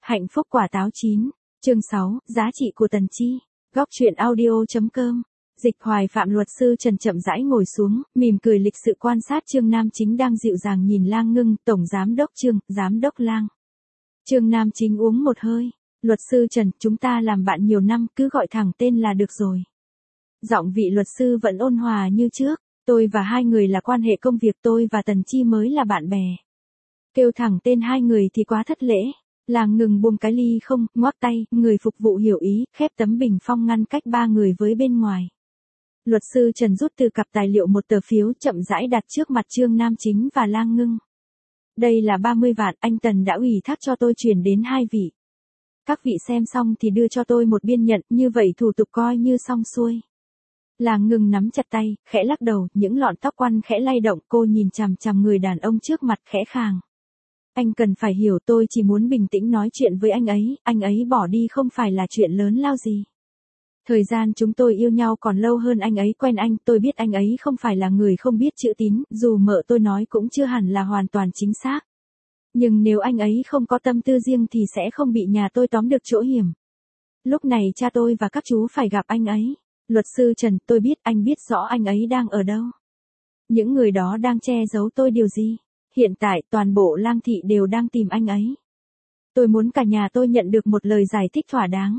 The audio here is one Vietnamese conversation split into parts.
Hạnh phúc quả táo chín. Chương 6, giá trị của Tần Chi. Góc truyện audio.com. Dịch Hoài Phạm luật sư Trần chậm rãi ngồi xuống, mỉm cười lịch sự quan sát Trương Nam Chính đang dịu dàng nhìn Lang Ngưng, tổng giám đốc Trương, giám đốc Lang. Trương Nam Chính uống một hơi. Luật sư Trần, chúng ta làm bạn nhiều năm, cứ gọi thẳng tên là được rồi. Giọng vị luật sư vẫn ôn hòa như trước. Tôi và hai người là quan hệ công việc, tôi và Tần Chi mới là bạn bè. Kêu thẳng tên hai người thì quá thất lễ. Lang Ngưng buông cái ly không, ngoắc tay, người phục vụ hiểu ý, khép tấm bình phong ngăn cách ba người với bên ngoài. Luật sư Trần rút từ cặp tài liệu một tờ phiếu chậm rãi đặt trước mặt Trương Nam Chính và Lang Ngưng. Đây là 30 vạn, anh Tần đã ủy thác cho tôi chuyển đến hai vị. Các vị xem xong thì đưa cho tôi một biên nhận, như vậy thủ tục coi như xong xuôi. Lang Ngưng nắm chặt tay, khẽ lắc đầu, những lọn tóc quăn khẽ lay động, cô nhìn chằm chằm người đàn ông trước mặt khẽ khàng. Anh cần phải hiểu, tôi chỉ muốn bình tĩnh nói chuyện với anh ấy bỏ đi không phải là chuyện lớn lao gì. Thời gian chúng tôi yêu nhau còn lâu hơn anh ấy quen anh, tôi biết anh ấy không phải là người không biết chữ tín, dù mợ tôi nói cũng chưa hẳn là hoàn toàn chính xác. Nhưng nếu anh ấy không có tâm tư riêng thì sẽ không bị nhà tôi tóm được chỗ hiểm. Lúc này cha tôi và các chú phải gặp anh ấy. Luật sư Trần, tôi biết, anh biết rõ anh ấy đang ở đâu. Những người đó đang che giấu tôi điều gì? Hiện tại toàn bộ Lang thị đều đang tìm anh ấy. Tôi muốn cả nhà tôi nhận được một lời giải thích thỏa đáng.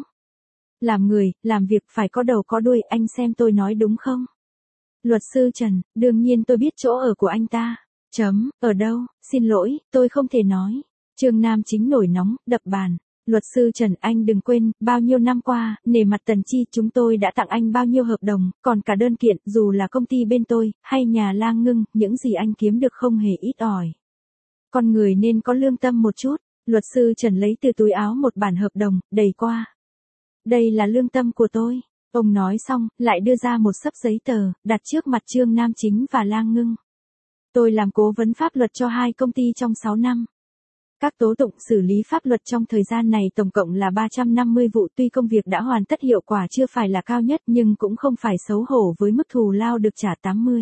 Làm người, làm việc phải có đầu có đuôi, anh xem tôi nói đúng không? Luật sư Trần, đương nhiên tôi biết chỗ ở của anh ta. Ở đâu, xin lỗi, tôi không thể nói. Trương Nam Chính nổi nóng, đập bàn. Luật sư Trần, anh đừng quên, bao nhiêu năm qua, nể mặt Tần Chi chúng tôi đã tặng anh bao nhiêu hợp đồng, còn cả đơn kiện, dù là công ty bên tôi, hay nhà Lang Ngưng, những gì anh kiếm được không hề ít ỏi. Con người nên có lương tâm một chút. Luật sư Trần lấy từ túi áo một bản hợp đồng, đầy qua. Đây là lương tâm của tôi. Ông nói xong, lại đưa ra một xấp giấy tờ, đặt trước mặt Trương Nam Chính và Lang Ngưng. Tôi làm cố vấn pháp luật cho hai công ty trong 6 năm. Các tố tụng xử lý pháp luật trong thời gian này tổng cộng là 350 vụ, tuy công việc đã hoàn tất hiệu quả chưa phải là cao nhất nhưng cũng không phải xấu hổ với mức thù lao được trả 80.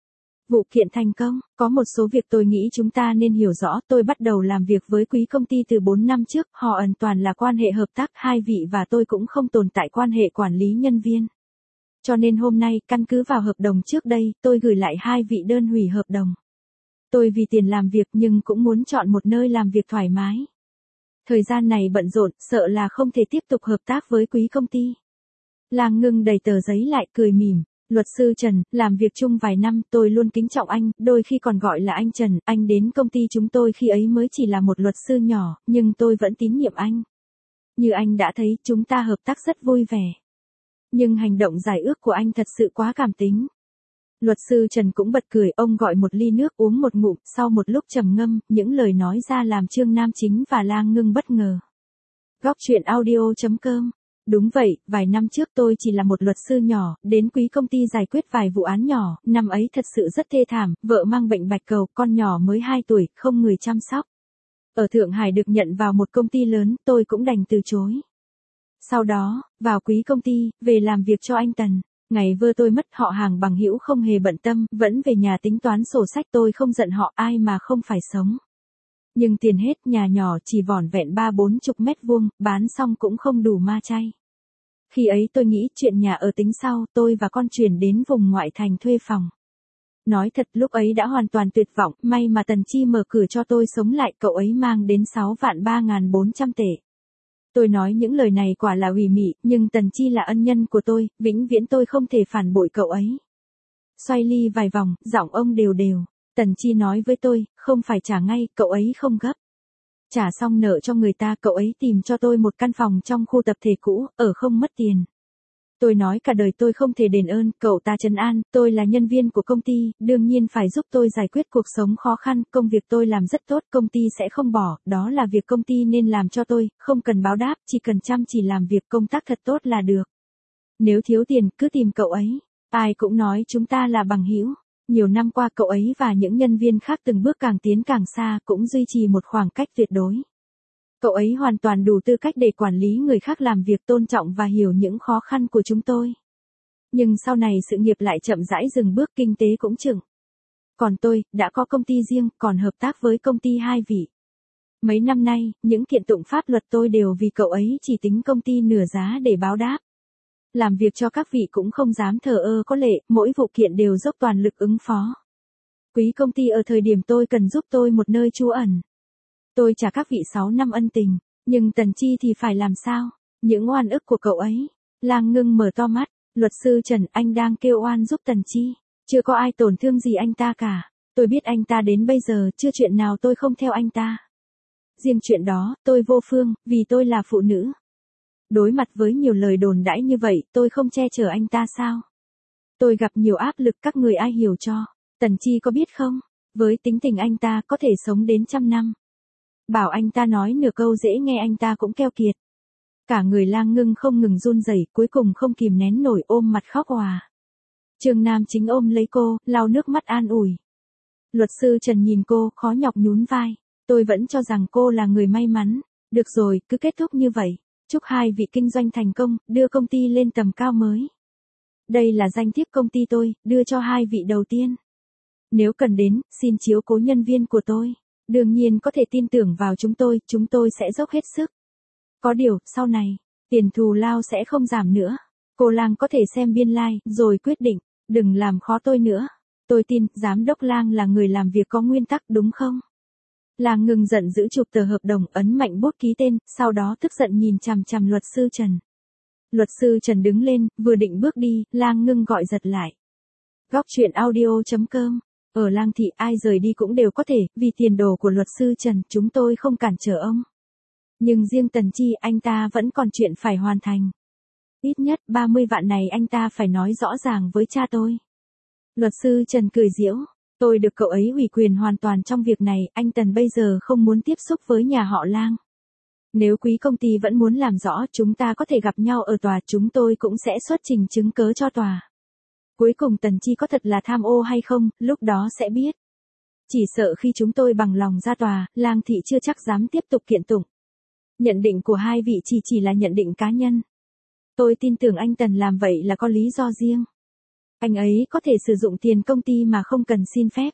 Vụ kiện thành công, có một số việc tôi nghĩ chúng ta nên hiểu rõ, tôi bắt đầu làm việc với quý công ty từ 4 năm trước, họ hoàn toàn là quan hệ hợp tác, hai vị và tôi cũng không tồn tại quan hệ quản lý nhân viên. Cho nên hôm nay, căn cứ vào hợp đồng trước đây, tôi gửi lại hai vị đơn hủy hợp đồng. Tôi vì tiền làm việc nhưng cũng muốn chọn một nơi làm việc thoải mái. Thời gian này bận rộn, sợ là không thể tiếp tục hợp tác với quý công ty. Lang Ngưng đầy tờ giấy lại cười mỉm. Luật sư Trần, làm việc chung vài năm, tôi luôn kính trọng anh, đôi khi còn gọi là anh Trần, anh đến công ty chúng tôi khi ấy mới chỉ là một luật sư nhỏ, nhưng tôi vẫn tín nhiệm anh. Như anh đã thấy, chúng ta hợp tác rất vui vẻ. Nhưng hành động giải ước của anh thật sự quá cảm tính. Luật sư Trần cũng bật cười, ông gọi một ly nước uống một ngụm, sau một lúc trầm ngâm, những lời nói ra làm Trương Nam Chính và Lang Ngưng bất ngờ. Góc truyện audio.com. Đúng vậy, vài năm trước tôi chỉ là một luật sư nhỏ, đến quý công ty giải quyết vài vụ án nhỏ, năm ấy thật sự rất thê thảm, vợ mang bệnh bạch cầu, con nhỏ mới 2 tuổi, không người chăm sóc. Ở Thượng Hải được nhận vào một công ty lớn, tôi cũng đành từ chối. Sau đó, vào quý công ty, về làm việc cho anh Tần. Ngày vợ tôi mất, họ hàng bằng hữu không hề bận tâm, vẫn về nhà tính toán sổ sách, tôi không giận họ, ai mà không phải sống. Nhưng tiền hết, nhà nhỏ chỉ vỏn vẹn 30-40 mét vuông, bán xong cũng không đủ ma chay. Khi ấy tôi nghĩ chuyện nhà ở tính sau, tôi và con chuyển đến vùng ngoại thành thuê phòng. Nói thật lúc ấy đã hoàn toàn tuyệt vọng, may mà Tần Chi mở cửa cho tôi sống lại, cậu ấy mang đến 6.300.400 tệ. Tôi nói những lời này quả là ủy mị, nhưng Tần Chi là ân nhân của tôi, vĩnh viễn tôi không thể phản bội cậu ấy. Xoay ly vài vòng, giọng ông đều đều. Tần Chi nói với tôi, không phải trả ngay, cậu ấy không gấp. Trả xong nợ cho người ta, cậu ấy tìm cho tôi một căn phòng trong khu tập thể cũ, ở không mất tiền. Tôi nói cả đời tôi không thể đền ơn, cậu ta trấn an, tôi là nhân viên của công ty, đương nhiên phải giúp tôi giải quyết cuộc sống khó khăn, công việc tôi làm rất tốt, công ty sẽ không bỏ, đó là việc công ty nên làm cho tôi, không cần báo đáp, chỉ cần chăm chỉ làm việc công tác thật tốt là được. Nếu thiếu tiền, cứ tìm cậu ấy. Ai cũng nói chúng ta là bằng hữu. Nhiều năm qua cậu ấy và những nhân viên khác từng bước càng tiến càng xa, cũng duy trì một khoảng cách tuyệt đối. Cậu ấy hoàn toàn đủ tư cách để quản lý người khác, làm việc tôn trọng và hiểu những khó khăn của chúng tôi. Nhưng sau này sự nghiệp lại chậm rãi dừng bước, kinh tế cũng chững. Còn tôi, đã có công ty riêng, còn hợp tác với công ty hai vị. Mấy năm nay, những kiện tụng pháp luật tôi đều vì cậu ấy chỉ tính công ty nửa giá để báo đáp. Làm việc cho các vị cũng không dám thờ ơ có lệ, mỗi vụ kiện đều dốc toàn lực ứng phó. Quý công ty ở thời điểm tôi cần giúp tôi một nơi trú ẩn. Tôi trả các vị 6 năm ân tình, nhưng Tần Chi thì phải làm sao? Những oan ức của cậu ấy. Lang Ngưng mở to mắt, luật sư Trần, anh đang kêu oan giúp Tần Chi. Chưa có ai tổn thương gì anh ta cả. Tôi biết anh ta đến bây giờ chưa chuyện nào tôi không theo anh ta. Riêng chuyện đó, tôi vô phương, vì tôi là phụ nữ. Đối mặt với nhiều lời đồn đãi như vậy, tôi không che chở anh ta sao? Tôi gặp nhiều áp lực, các người ai hiểu cho. Tần Chi có biết không? Với tính tình anh ta có thể sống đến 100 năm. Bảo anh ta nói nửa câu dễ nghe anh ta cũng keo kiệt. Cả người Lang Ngưng không ngừng run rẩy, cuối cùng không kìm nén nổi ôm mặt khóc òa. Trương Nam Chính ôm lấy cô, lau nước mắt an ủi. Luật sư Trần nhìn cô, khó nhọc nhún vai. Tôi vẫn cho rằng cô là người may mắn. Được rồi, cứ kết thúc như vậy. Chúc hai vị kinh doanh thành công, đưa công ty lên tầm cao mới. Đây là danh thiếp công ty tôi, đưa cho hai vị đầu tiên. Nếu cần đến, xin chiếu cố nhân viên của tôi. Đương nhiên có thể tin tưởng vào chúng tôi sẽ dốc hết sức. Có điều, sau này, tiền thù lao sẽ không giảm nữa. Cô Lang có thể xem biên lai, rồi quyết định, đừng làm khó tôi nữa. Tôi tin, giám đốc Lang là người làm việc có nguyên tắc đúng không? Lang Ngưng giận dữ chụp tờ hợp đồng, ấn mạnh bút ký tên, sau đó tức giận nhìn chằm chằm luật sư Trần. Luật sư Trần đứng lên, vừa định bước đi, Lang Ngưng gọi giật lại. Góc truyện audio.com. Ở Lang thị ai rời đi cũng đều có thể, vì tiền đồ của luật sư Trần, chúng tôi không cản trở ông. Nhưng riêng Tần Chi, anh ta vẫn còn chuyện phải hoàn thành. Ít nhất 30 vạn này anh ta phải nói rõ ràng với cha tôi. Luật sư Trần cười giễu. Tôi được cậu ấy ủy quyền hoàn toàn trong việc này, anh Tần bây giờ không muốn tiếp xúc với nhà họ Lang. Nếu quý công ty vẫn muốn làm rõ, chúng ta có thể gặp nhau ở tòa, chúng tôi cũng sẽ xuất trình chứng cớ cho tòa. Cuối cùng Tần Chi có thật là tham ô hay không, lúc đó sẽ biết. Chỉ sợ khi chúng tôi bằng lòng ra tòa, Lang thị chưa chắc dám tiếp tục kiện tụng. Nhận định của hai vị chỉ là nhận định cá nhân. Tôi tin tưởng anh Tần làm vậy là có lý do riêng. Anh ấy có thể sử dụng tiền công ty mà không cần xin phép.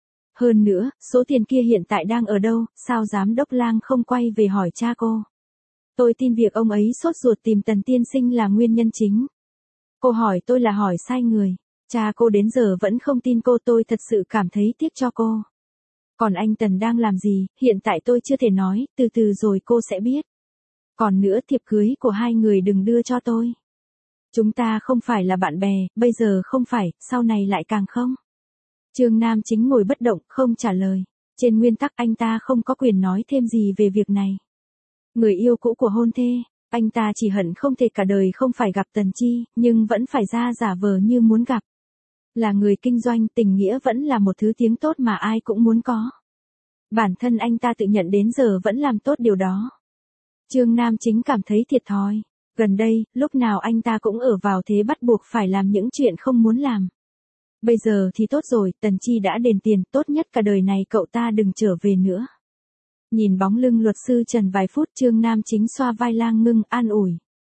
Hơn nữa, số tiền kia hiện tại đang ở đâu, sao giám đốc Lang không quay về hỏi cha cô? Tôi tin việc ông ấy sốt ruột tìm Tần tiên sinh là nguyên nhân chính. Cô hỏi tôi là hỏi sai người. Cha cô đến giờ vẫn không tin cô, tôi thật sự cảm thấy tiếc cho cô. Còn anh Tần đang làm gì, hiện tại tôi chưa thể nói, từ từ rồi cô sẽ biết. Còn nữa, thiệp cưới của hai người đừng đưa cho tôi. Chúng ta không phải là bạn bè, bây giờ không phải, sau này lại càng không. Trương Nam Chính ngồi bất động, không trả lời. Trên nguyên tắc anh ta không có quyền nói thêm gì về việc này. Người yêu cũ của hôn thê, anh ta chỉ hận không thể cả đời không phải gặp Tần Chi, nhưng vẫn phải ra giả vờ như muốn gặp. Là người kinh doanh, tình nghĩa vẫn là một thứ tiếng tốt mà ai cũng muốn có. Bản thân anh ta tự nhận đến giờ vẫn làm tốt điều đó. Trương Nam Chính cảm thấy thiệt thòi. Gần đây, lúc nào anh ta cũng ở vào thế bắt buộc phải làm những chuyện không muốn làm. Bây giờ thì tốt rồi, Tần Chi đã đền tiền, tốt nhất cả đời này cậu ta đừng trở về nữa. Nhìn bóng lưng luật sư Trần vài phút, Trương Nam Chính xoa vai Lang Ngưng an ủi.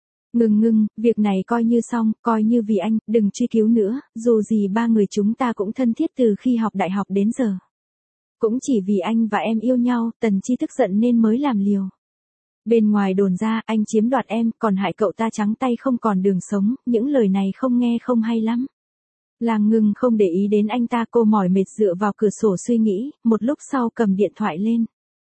Ngưng, việc này coi như xong, coi như vì anh, đừng truy cứu nữa, dù gì ba người chúng ta cũng thân thiết từ khi học đại học đến giờ. Cũng chỉ vì anh và em yêu nhau, Tần Chi tức giận nên mới làm liều. Bên ngoài đồn ra, anh chiếm đoạt em, còn hại cậu ta trắng tay không còn đường sống, những lời này không nghe không hay lắm. Lang Ngưng không để ý đến anh ta, cô mỏi mệt dựa vào cửa sổ suy nghĩ, một lúc sau cầm điện thoại lên.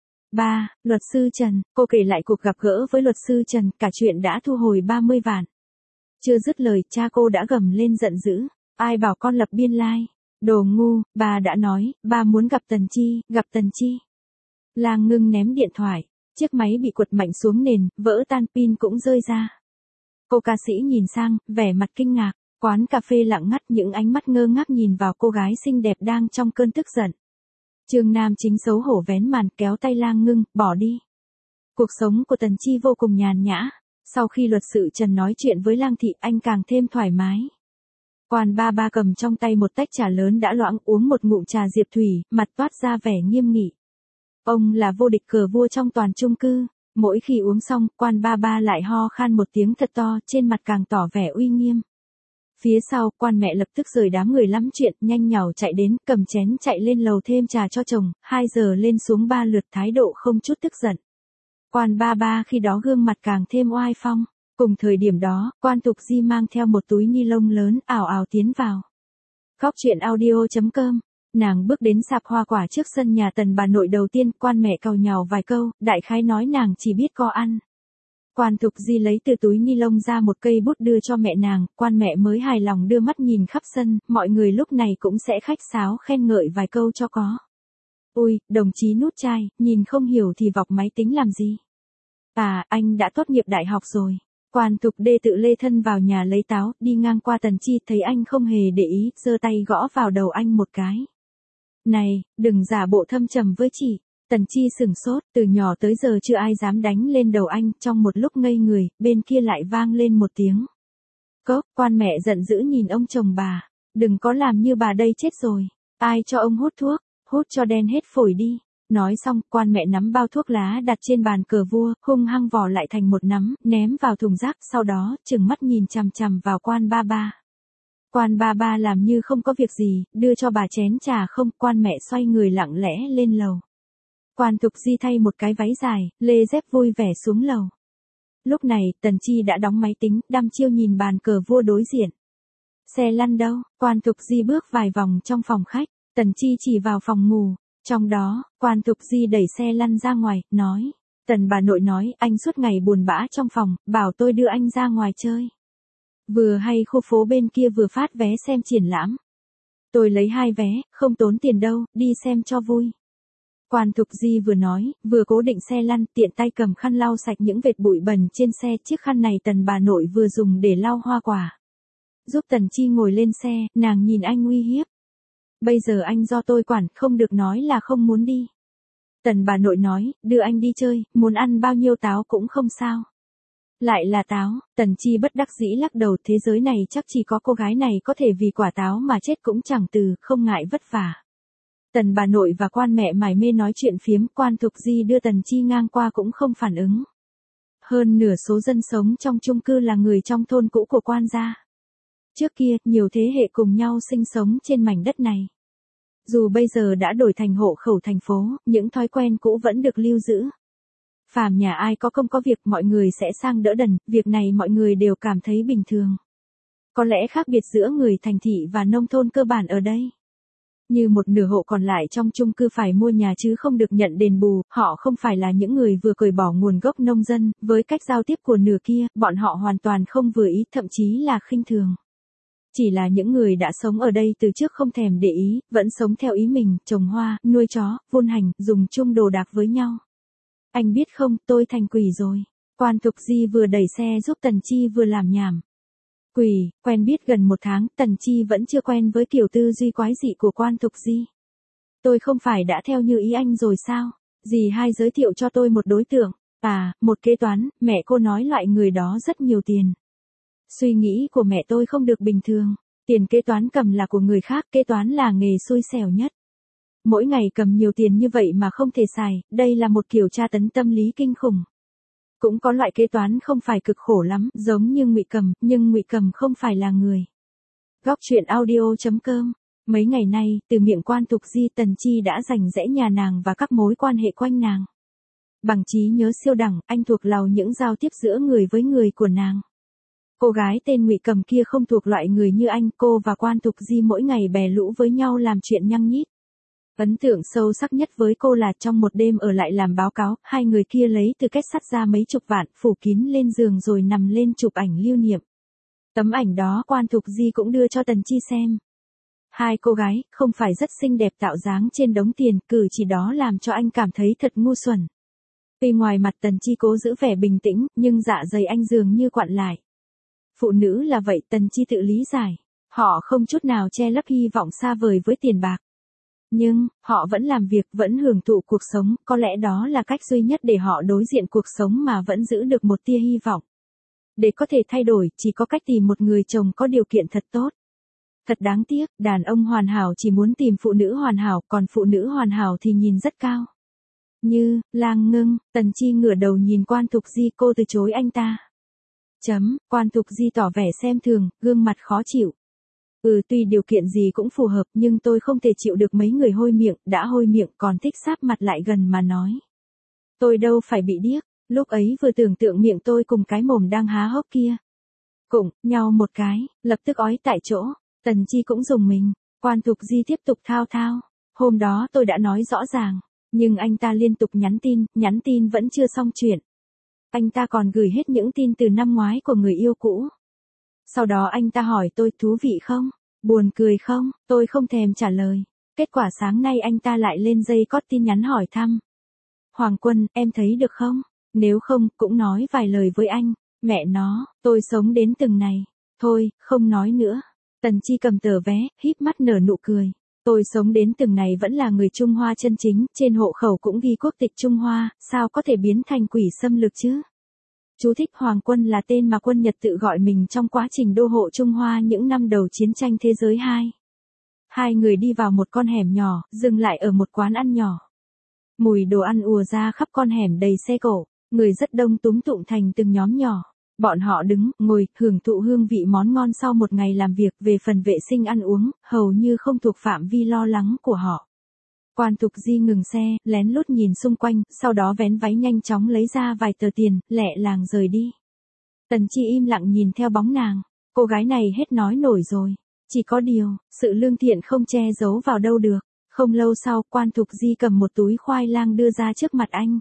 Luật sư Trần, cô kể lại cuộc gặp gỡ với luật sư Trần, cả chuyện đã thu hồi 30 vạn. Chưa dứt lời, cha cô đã gầm lên giận dữ. Ai bảo con lập biên lai? Đồ ngu, bà đã nói, bà muốn gặp Tần Chi. Lang Ngưng ném điện thoại. Chiếc máy bị quật mạnh xuống nền, vỡ tan, pin cũng rơi ra. Cô ca sĩ nhìn sang, vẻ mặt kinh ngạc. Quán cà phê lặng ngắt, những ánh mắt ngơ ngác nhìn vào cô gái xinh đẹp đang trong cơn tức giận. Trương Nam Chính xấu hổ vén màn, kéo tay Lang Ngưng, bỏ đi. Cuộc sống của Tần Chi vô cùng nhàn nhã. Sau khi luật sư Trần nói chuyện với Lang thị, anh càng thêm thoải mái. Quan ba cầm trong tay một tách trà lớn đã loãng, uống một ngụm trà diệp thủy, mặt toát ra vẻ nghiêm nghị. Ông là vô địch cờ vua trong toàn chung cư. Mỗi khi uống xong, quan ba lại ho khan một tiếng thật to, trên mặt càng tỏ vẻ uy nghiêm. Phía sau, quan mẹ lập tức rời đám người lắm chuyện, nhanh nhảu chạy đến, cầm chén chạy lên lầu thêm trà cho chồng, 2 giờ lên xuống 3 lượt, thái độ không chút tức giận. Quan ba ba khi đó gương mặt càng thêm oai phong. Cùng thời điểm đó, quan Thục Di mang theo một túi ni lông lớn, ào ào tiến vào. Góc chuyện audio.com. Nàng bước đến sạp hoa quả trước sân nhà Tần bà nội đầu tiên, quan mẹ càu nhàu vài câu, đại khái nói nàng chỉ biết co ăn. Quan Thục Di lấy từ túi ni lông ra một cây bút đưa cho mẹ nàng, quan mẹ mới hài lòng đưa mắt nhìn khắp sân, mọi người lúc này cũng sẽ khách sáo khen ngợi vài câu cho có. Ui, đồng chí nút chai, nhìn không hiểu thì vọc máy tính làm gì? À, anh đã tốt nghiệp đại học rồi. Quan Thục Đê tự lê thân vào nhà lấy táo, đi ngang qua Tần Chi thấy anh không hề để ý, giơ tay gõ vào đầu anh một cái. Này, đừng giả bộ thâm trầm với chị. Tần Chi sửng sốt, từ nhỏ tới giờ chưa ai dám đánh lên đầu anh, trong một lúc ngây người, bên kia lại vang lên một tiếng. Cốc, quan mẹ giận dữ nhìn ông chồng bà. Đừng có làm như bà đây chết rồi. Ai cho ông hút thuốc, hút cho đen hết phổi đi. Nói xong, quan mẹ nắm bao thuốc lá đặt trên bàn cờ vua, hung hăng vò lại thành một nắm, ném vào thùng rác, sau đó, trừng mắt nhìn chằm chằm vào quan ba ba. Quan ba ba làm như không có việc gì, đưa cho bà chén trà không, quan mẹ xoay người lặng lẽ lên lầu. Quan Thục Di thay một cái váy dài, lê dép vui vẻ xuống lầu. Lúc này, Tần Chi đã đóng máy tính, đăm chiêu nhìn bàn cờ vua đối diện. Xe lăn đâu? Quan Thục Di bước vài vòng trong phòng khách, Tần Chi chỉ vào phòng ngủ. Trong đó, quan Thục Di đẩy xe lăn ra ngoài, nói. Tần bà nội nói, anh suốt ngày buồn bã trong phòng, bảo tôi đưa anh ra ngoài chơi. Vừa hay khu phố bên kia vừa phát vé xem triển lãm. Tôi lấy 2 vé, không tốn tiền đâu, đi xem cho vui. Quan Thục Di vừa nói, vừa cố định xe lăn, tiện tay cầm khăn lau sạch những vệt bụi bẩn trên xe, chiếc khăn này Tần bà nội vừa dùng để lau hoa quả. Giúp Tần Chi ngồi lên xe, nàng nhìn anh uy hiếp. Bây giờ anh do tôi quản, không được nói là không muốn đi. Tần bà nội nói, đưa anh đi chơi, muốn ăn bao nhiêu táo cũng không sao. Lại là táo, Tần Chi bất đắc dĩ lắc đầu, thế giới này chắc chỉ có cô gái này có thể vì quả táo mà chết cũng chẳng từ, không ngại vất vả. Tần bà nội và quan mẹ mải mê nói chuyện phiếm, quan Thục Di đưa Tần Chi ngang qua cũng không phản ứng. Hơn nửa số dân sống trong chung cư là người trong thôn cũ của quan gia. Trước kia, nhiều thế hệ cùng nhau sinh sống trên mảnh đất này. Dù bây giờ đã đổi thành hộ khẩu thành phố, những thói quen cũ vẫn được lưu giữ. Phàm nhà ai có công có việc mọi người sẽ sang đỡ đần, việc này mọi người đều cảm thấy bình thường. Có lẽ khác biệt giữa người thành thị và nông thôn cơ bản ở đây. Như một nửa hộ còn lại trong chung cư phải mua nhà chứ không được nhận đền bù, họ không phải là những người vừa cởi bỏ nguồn gốc nông dân, với cách giao tiếp của nửa kia, bọn họ hoàn toàn không vừa ý, thậm chí là khinh thường. Chỉ là những người đã sống ở đây từ trước không thèm để ý, vẫn sống theo ý mình, trồng hoa, nuôi chó, vun hành, dùng chung đồ đạc với nhau. Anh biết không, tôi thành quỷ rồi. Quan Thục Di vừa đẩy xe giúp Tần Chi vừa làm nhảm. Quỷ, quen biết gần 1 tháng, Tần Chi vẫn chưa quen với kiểu tư duy quái dị của quan Thục Di. Tôi không phải đã theo như ý anh rồi sao? Dì hai giới thiệu cho tôi một đối tượng. À, một kế toán, mẹ cô nói loại người đó rất nhiều tiền. Suy nghĩ của mẹ tôi không được bình thường. Tiền kế toán cầm là của người khác, kế toán là nghề xui xẻo nhất. Mỗi ngày cầm nhiều tiền như vậy mà không thể xài, đây là một kiểu tra tấn tâm lý kinh khủng. Cũng có loại kế toán không phải cực khổ lắm, giống như Ngụy Cầm, nhưng Ngụy Cầm không phải là người. Góc chuyện audio.com. Mấy ngày nay, từ miệng quan Thục Di, Tần Chi đã rành rẽ nhà nàng và các mối quan hệ quanh nàng. Bằng trí nhớ siêu đẳng, anh thuộc lầu những giao tiếp giữa người với người của nàng. Cô gái tên Ngụy Cầm kia không thuộc loại người như anh, cô và quan Thục Di mỗi ngày bè lũ với nhau làm chuyện nhăng nhít. Ấn tượng sâu sắc nhất với cô là trong một đêm ở lại làm báo cáo, hai người kia lấy từ kết sắt ra mấy chục vạn, phủ kín lên giường rồi nằm lên chụp ảnh lưu niệm. Tấm ảnh đó quan Thục Di cũng đưa cho Tần Chi xem. Hai cô gái, không phải rất xinh đẹp tạo dáng trên đống tiền, cử chỉ đó làm cho anh cảm thấy thật ngu xuẩn. Tuy ngoài mặt Tần Chi cố giữ vẻ bình tĩnh, nhưng dạ dày anh dường như quặn lại. Phụ nữ là vậy, Tần Chi tự lý giải. Họ không chút nào che lấp hy vọng xa vời với tiền bạc. Nhưng, họ vẫn làm việc, vẫn hưởng thụ cuộc sống, có lẽ đó là cách duy nhất để họ đối diện cuộc sống mà vẫn giữ được một tia hy vọng. Để có thể thay đổi, chỉ có cách tìm một người chồng có điều kiện thật tốt. Thật đáng tiếc, đàn ông hoàn hảo chỉ muốn tìm phụ nữ hoàn hảo, còn phụ nữ hoàn hảo thì nhìn rất cao. Như, Lang Ngưng, Tần Chi ngửa đầu nhìn quan Thục Di, cô từ chối anh ta. Quan Thục Di tỏ vẻ xem thường, gương mặt khó chịu. Tuy điều kiện gì cũng phù hợp nhưng tôi không thể chịu được mấy người hôi miệng, đã hôi miệng còn thích sáp mặt lại gần mà nói. Tôi đâu phải bị điếc, lúc ấy vừa tưởng tượng miệng tôi cùng cái mồm đang há hốc kia. Cụng, nhau một cái, lập tức ói tại chỗ, Tần Chi cũng dùng mình, Quan Thục Di tiếp tục thao thao. Hôm đó tôi đã nói rõ ràng, nhưng anh ta liên tục nhắn tin vẫn chưa xong chuyện. Anh ta còn gửi hết những tin từ năm ngoái của người yêu cũ. Sau đó anh ta hỏi tôi thú vị không, buồn cười không, tôi không thèm trả lời. Kết quả sáng nay anh ta lại lên dây cót tin nhắn hỏi thăm. Hoàng Quân, em thấy được không? Nếu không, cũng nói vài lời với anh. Mẹ nó, tôi sống đến từng này. Thôi, không nói nữa. Tần Chi cầm tờ vé, híp mắt nở nụ cười. Tôi sống đến từng này vẫn là người Trung Hoa chân chính, trên hộ khẩu cũng ghi quốc tịch Trung Hoa, sao có thể biến thành quỷ xâm lược chứ? Chú thích Hoàng Quân là tên mà quân Nhật tự gọi mình trong quá trình đô hộ Trung Hoa những năm đầu chiến tranh thế giới 2. Hai người đi vào một con hẻm nhỏ, dừng lại ở một quán ăn nhỏ. Mùi đồ ăn ùa ra khắp con hẻm đầy xe cộ, người rất đông túm tụm thành từng nhóm nhỏ. Bọn họ đứng, ngồi, hưởng thụ hương vị món ngon sau một ngày làm việc. Về phần vệ sinh ăn uống, hầu như không thuộc phạm vi lo lắng của họ. Quan Thục Di ngừng xe, lén lút nhìn xung quanh, sau đó vén váy nhanh chóng lấy ra vài tờ tiền, lẹ làng rời đi. Tần Chi im lặng nhìn theo bóng nàng. Cô gái này hết nói nổi rồi. Chỉ có điều, sự lương thiện không che giấu vào đâu được. Không lâu sau, Quan Thục Di cầm một túi khoai lang đưa ra trước mặt anh.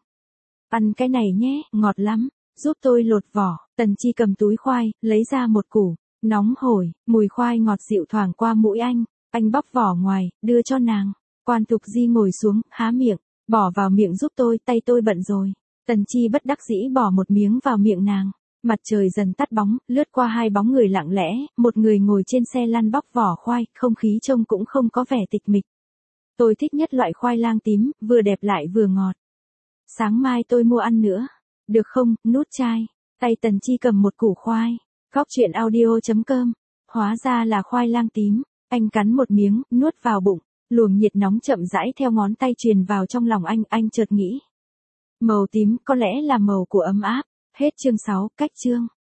Ăn cái này nhé, ngọt lắm. Giúp tôi lột vỏ. Tần Chi cầm túi khoai, lấy ra một củ. Nóng hổi, mùi khoai ngọt dịu thoảng qua mũi anh. Anh bóc vỏ ngoài, đưa cho nàng. Quan Thục Di ngồi xuống, há miệng. Bỏ vào miệng giúp tôi, tay tôi bận rồi. Tần Chi bất đắc dĩ bỏ một miếng vào miệng nàng. Mặt trời dần tắt bóng, lướt qua hai bóng người lặng lẽ. Một người ngồi trên xe lăn bóc vỏ khoai, không khí trông cũng không có vẻ tịch mịch. Tôi thích nhất loại khoai lang tím, vừa đẹp lại vừa ngọt. Sáng mai tôi mua ăn nữa. Được không, nút chai. Tay Tần Chi cầm một củ khoai. Góc chuyện audio.com. Hóa ra là khoai lang tím. Anh cắn một miếng, nuốt vào bụng. Luồng nhiệt nóng chậm rãi theo ngón tay truyền vào trong lòng anh chợt nghĩ. Màu tím có lẽ là màu của ấm áp. Hết chương 6, cách chương.